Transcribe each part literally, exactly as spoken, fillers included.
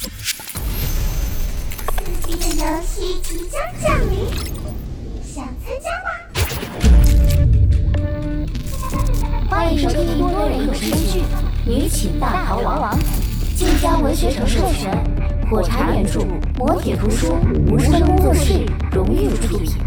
刺激的游戏即将降临，想参加吗？ 欢迎收听多人有声剧《女寝大逃亡》，晋江文学城授权，火柴原著，磨铁图书，无声工作室荣誉出品。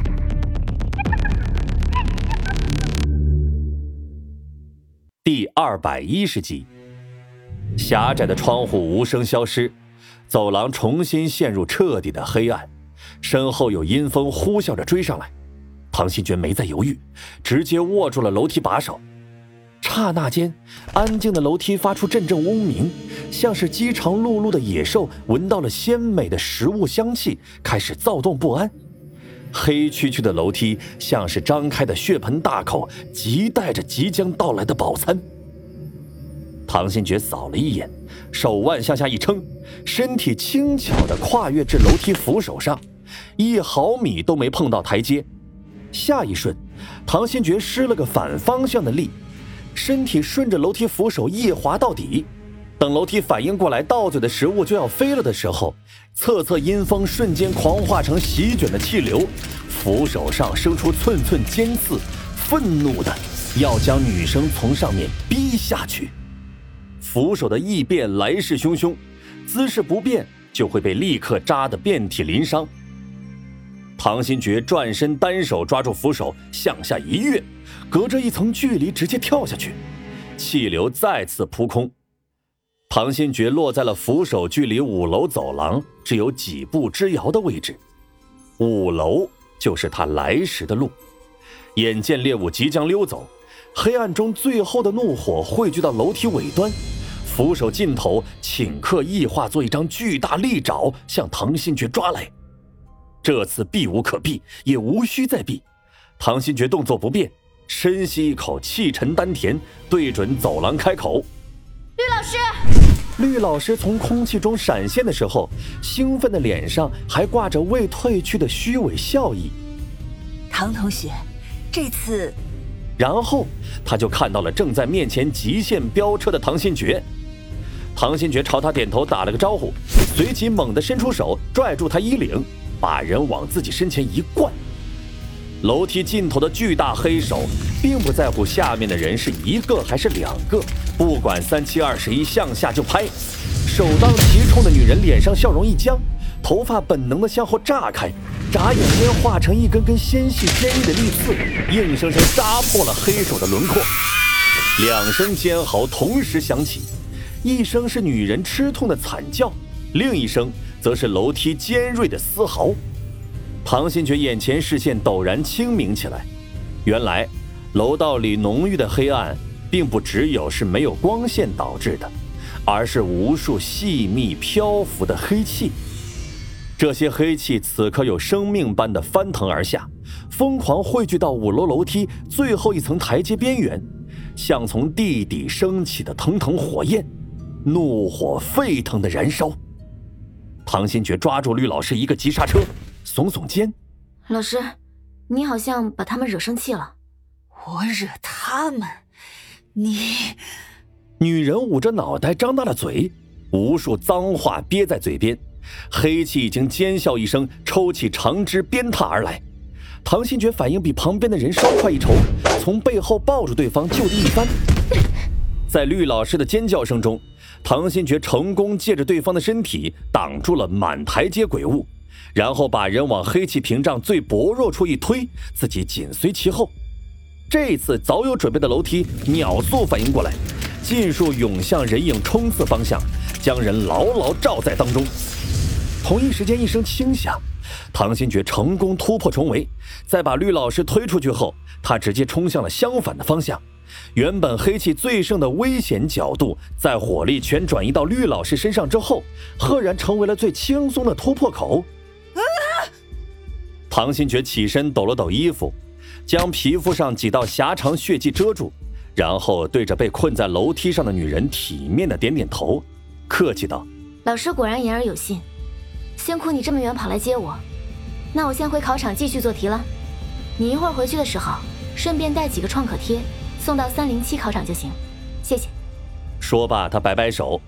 第二百一十集，狭窄的窗户无声消失，走廊重新陷入彻底的黑暗，身后有阴风呼啸着追上来。唐新觉没再犹豫，直接握住了楼梯把手。刹那间，安静的楼梯发出阵阵嗡鸣，像是饥肠辘辘的野兽闻到了鲜美的食物香气，开始躁动不安。黑黢黢的楼梯像是张开的血盆大口，亟待着即将到来的饱餐。唐新觉扫了一眼，手腕向下一撑，身体轻巧地跨越至楼梯扶手上，一毫米都没碰到台阶。下一瞬，唐新觉施了个反方向的力，身体顺着楼梯扶手一滑到底。等楼梯反应过来，到嘴的食物就要飞了的时候，侧侧阴风瞬间狂化成席卷的气流，扶手上生出寸寸尖刺，愤怒的要将女生从上面逼下去。扶手的异变来势汹汹，姿势不变就会被立刻扎得遍体鳞伤。唐新觉转身单手抓住扶手向下一跃，隔着一层距离直接跳下去，气流再次扑空。唐新觉落在了扶手距离五楼走廊只有几步之遥的位置，五楼就是他来时的路。眼见猎物即将溜走，黑暗中最后的怒火汇聚到楼梯尾端，扶手尽头顷刻异化作一张巨大利爪向唐新觉抓来。这次避无可避，也无需再避。唐新觉动作不变，深吸一口气沉丹田，对准走廊开口： 绿老师。 绿老师从空气中闪现的时候，兴奋的脸上还挂着未褪去的虚伪笑意。 唐同学，这次…… 然后他就看到了正在面前极限飙车的唐新觉。唐新觉朝他点头打了个招呼，随即猛地伸出手拽住他衣领，把人往自己身前一灌。楼梯尽头的巨大黑手并不在乎下面的人是一个还是两个，不管三七二十一，向下就拍。首当其冲的女人脸上笑容一僵，头发本能地向后炸开，眨眼间化成一根根纤细坚毅的利刺，硬生生扎破了黑手的轮廓。两声尖嚎同时响起，一声是女人吃痛的惨叫，另一声则是楼梯尖锐的嘶嚎。唐新觉眼前视线陡然清明起来，原来楼道里浓郁的黑暗并不只有是没有光线导致的，而是无数细密漂浮的黑气。这些黑气此刻有生命般的翻腾而下，疯狂汇聚到五楼楼梯最后一层台阶边缘，像从地底升起的腾腾火焰，怒火沸腾的燃烧。唐新觉抓住绿老师一个急刹车，耸耸肩： 老师，你好像把他们惹生气了。 我惹他们？你…… 女人捂着脑袋张大了嘴，无数脏话憋在嘴边，黑气已经尖笑一声抽起长枝鞭挞而来。唐新觉反应比旁边的人稍快一筹，从背后抱住对方就地一翻。在绿老师的尖叫声中，唐新觉成功借着对方的身体挡住了满台阶鬼物，然后把人往黑气屏障最薄弱处一推，自己紧随其后。这次早有准备的楼梯秒速反应过来，尽数涌向人影冲刺方向，将人牢牢罩在当中。同一时间一声轻响，唐新觉成功突破重围，在把绿老师推出去后，他直接冲向了相反的方向。原本黑气最盛的危险角度，在火力全转移到绿老师身上之后，赫然成为了最轻松的突破口。啊！唐新觉起身抖了抖衣服，将皮肤上几道狭长血迹遮住，然后对着被困在楼梯上的女人体面的点点头，客气道： 老师果然言而有信，辛苦你这么远跑来接我，那我先回考场继续做题了。你一会儿回去的时候顺便带几个创可贴送到三零七考场就行，谢谢。 说罢他摆摆手，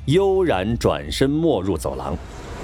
悠然转身没入走廊。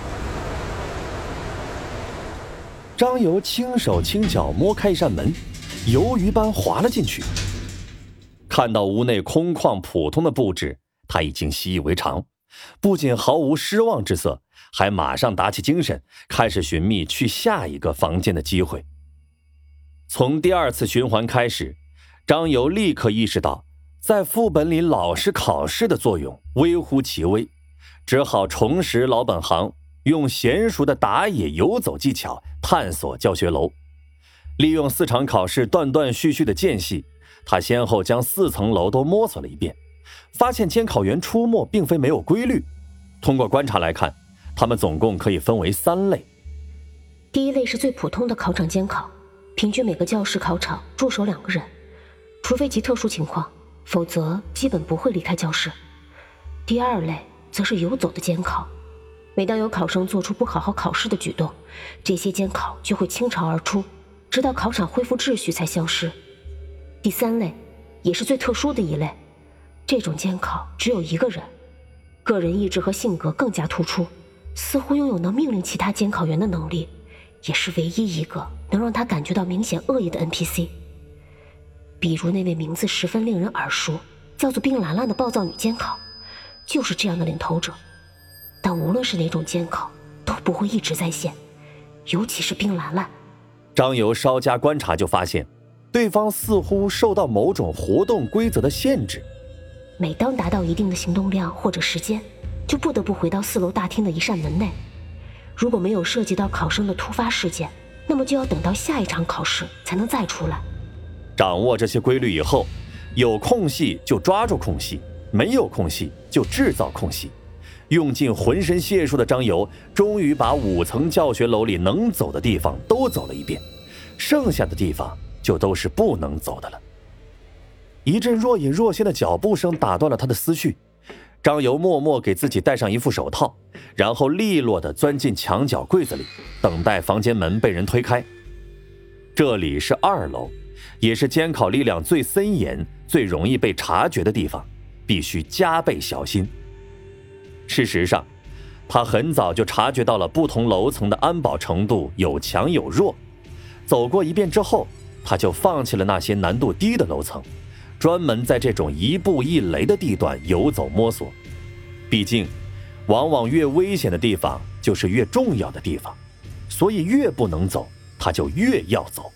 张游轻手轻脚摸开一扇门，游鱼般滑了进去。看到屋内空旷普通的布置，他已经习以为常，不仅毫无失望之色，还马上打起精神，开始寻觅去下一个房间的机会。从第二次循环开始，张游立刻意识到在副本里老师考试的作用微乎其微，只好重拾老本行，用娴熟的打野游走技巧探索教学楼。利用四场考试断断续续的间隙，他先后将四层楼都摸索了一遍，发现监考员出没并非没有规律。通过观察来看，他们总共可以分为三类。 第一类是最普通的考场监考，平均每个教室考场驻守两个人，除非极特殊情况，否则基本不会离开教室。第二类则是游走的监考，每当有考生做出不好好考试的举动，这些监考就会倾巢而出，直到考场恢复秩序才消失。第三类也是最特殊的一类，这种监考只有一个人，个人意志和性格更加突出，似乎拥有能命令其他监考员的能力，也是唯一一个能让他感觉到明显恶意的 N P C。 比如那位名字十分令人耳熟，叫做冰兰兰的暴躁女监考，就是这样的领头者。但无论是哪种监考都不会一直在线，尤其是冰兰兰。 张游稍加观察就发现，对方似乎受到某种活动规则的限制， 每当达到一定的行动量或者时间，就不得不回到四楼大厅的一扇门内。如果没有涉及到考生的突发事件，那么就要等到下一场考试才能再出来。 掌握这些规律以后，有空隙就抓住空隙，没有空隙就制造空隙。用尽浑身解数的张游终于把五层教学楼里能走的地方都走了一遍，剩下的地方就都是不能走的了。一阵若隐若现的脚步声打断了他的思绪，张游默默给自己戴上一副手套，然后利落地钻进墙角柜子里，等待房间门被人推开。这里是二楼，也是监考力量最森严、最容易被察觉的地方，必须加倍小心。事实上，他很早就察觉到了不同楼层的安保程度有强有弱。走过一遍之后，他就放弃了那些难度低的楼层，专门在这种一步一雷的地段游走摸索。毕竟，往往越危险的地方就是越重要的地方，所以越不能走，他就越要走。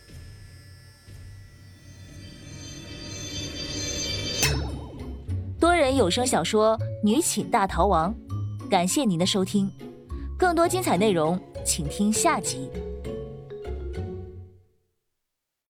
多人有声小说《女寝大逃亡》，感谢您的收听，更多精彩内容请听下集。